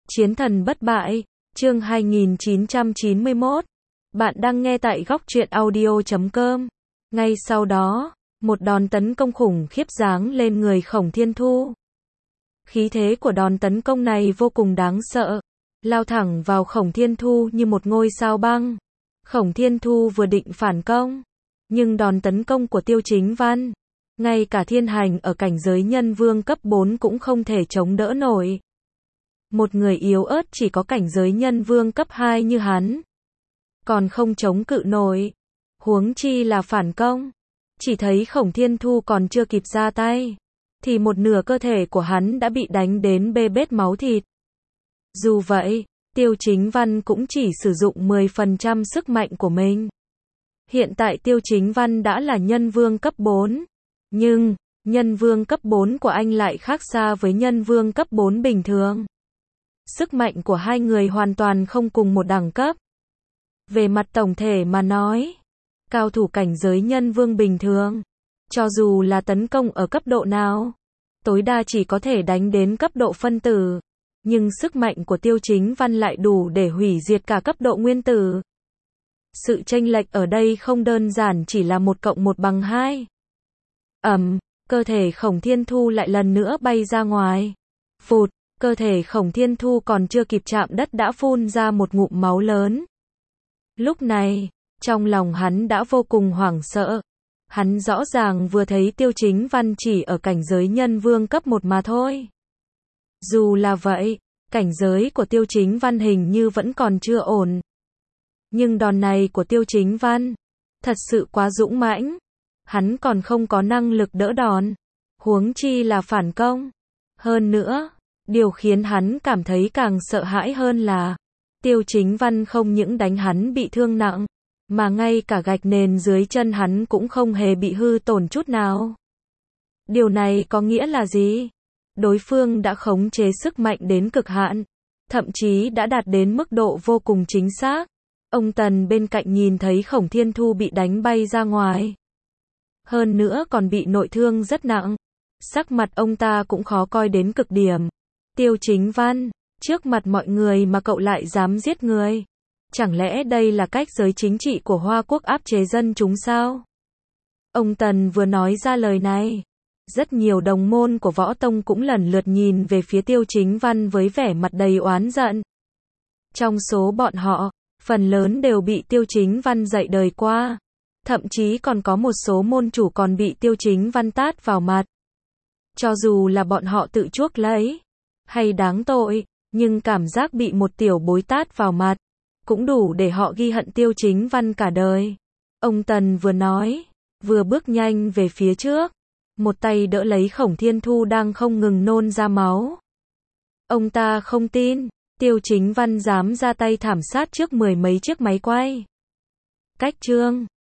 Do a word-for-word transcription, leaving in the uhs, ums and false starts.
Chiến thần bất bại, chương hai nghìn chín trăm chín mươi mốt. Bạn đang nghe tại góc truyện audio chấm com. Ngay sau đó, một đòn tấn công khủng khiếp giáng lên người Khổng Thiên Thu. Khí thế của đòn tấn công này vô cùng đáng sợ, lao thẳng vào Khổng Thiên Thu như một ngôi sao băng. Khổng Thiên Thu vừa định phản công, nhưng đòn tấn công của Tiêu Chính Văn, ngay cả thiên hành ở cảnh giới nhân vương cấp bốn cũng không thể chống đỡ nổi. Một người yếu ớt chỉ có cảnh giới nhân vương cấp hai như hắn, còn không chống cự nổi, huống chi là phản công. Chỉ thấy Khổng Thiên Thu còn chưa kịp ra tay, thì một nửa cơ thể của hắn đã bị đánh đến bê bết máu thịt. Dù vậy, Tiêu Chính Văn cũng chỉ sử dụng mười phần trăm sức mạnh của mình. Hiện tại Tiêu Chính Văn đã là nhân vương cấp bốn, nhưng nhân vương cấp bốn của anh lại khác xa với nhân vương cấp bốn bình thường. Sức mạnh của hai người hoàn toàn không cùng một đẳng cấp. Về mặt tổng thể mà nói, cao thủ cảnh giới nhân vương bình thường, cho dù là tấn công ở cấp độ nào, tối đa chỉ có thể đánh đến cấp độ phân tử, nhưng sức mạnh của Tiêu Chính Văn lại đủ để hủy diệt cả cấp độ nguyên tử. Sự chênh lệch ở đây không đơn giản chỉ là một cộng một bằng hai. Ầm, cơ thể Khổng Thiên Thu lại lần nữa bay ra ngoài. Phụt, cơ thể Khổng Thiên Thu còn chưa kịp chạm đất đã phun ra một ngụm máu lớn. Lúc này, trong lòng hắn đã vô cùng hoảng sợ. Hắn rõ ràng vừa thấy Tiêu Chính Văn chỉ ở cảnh giới nhân vương cấp một mà thôi. Dù là vậy, cảnh giới của Tiêu Chính Văn hình như vẫn còn chưa ổn. Nhưng đòn này của Tiêu Chính Văn thật sự quá dũng mãnh. Hắn còn không có năng lực đỡ đòn, huống chi là phản công. Hơn nữa, điều khiến hắn cảm thấy càng sợ hãi hơn là Tiêu Chính Văn không những đánh hắn bị thương nặng, mà ngay cả gạch nền dưới chân hắn cũng không hề bị hư tổn chút nào. Điều này có nghĩa là gì? Đối phương đã khống chế sức mạnh đến cực hạn, thậm chí đã đạt đến mức độ vô cùng chính xác. Ông Tần bên cạnh nhìn thấy Khổng Thiên Thu bị đánh bay ra ngoài, hơn nữa còn bị nội thương rất nặng. Sắc mặt ông ta cũng khó coi đến cực điểm. Tiêu Chính Văn, trước mặt mọi người mà cậu lại dám giết người. Chẳng lẽ đây là cách giới chính trị của Hoa Quốc áp chế dân chúng sao? Ông Tần vừa nói ra lời này, rất nhiều đồng môn của Võ Tông cũng lần lượt nhìn về phía Tiêu Chính Văn với vẻ mặt đầy oán giận. Trong số bọn họ, phần lớn đều bị Tiêu Chính Văn dạy đời qua. Thậm chí còn có một số môn chủ còn bị Tiêu Chính Văn tát vào mặt. Cho dù là bọn họ tự chuốc lấy, hay đáng tội, nhưng cảm giác bị một tiểu bối tát vào mặt, cũng đủ để họ ghi hận Tiêu Chính Văn cả đời. Ông Tần vừa nói, vừa bước nhanh về phía trước, một tay đỡ lấy Khổng Thiên Thu đang không ngừng nôn ra máu. Ông ta không tin, Tiêu Chính Văn dám ra tay thảm sát trước mười mấy chiếc máy quay. Cách chương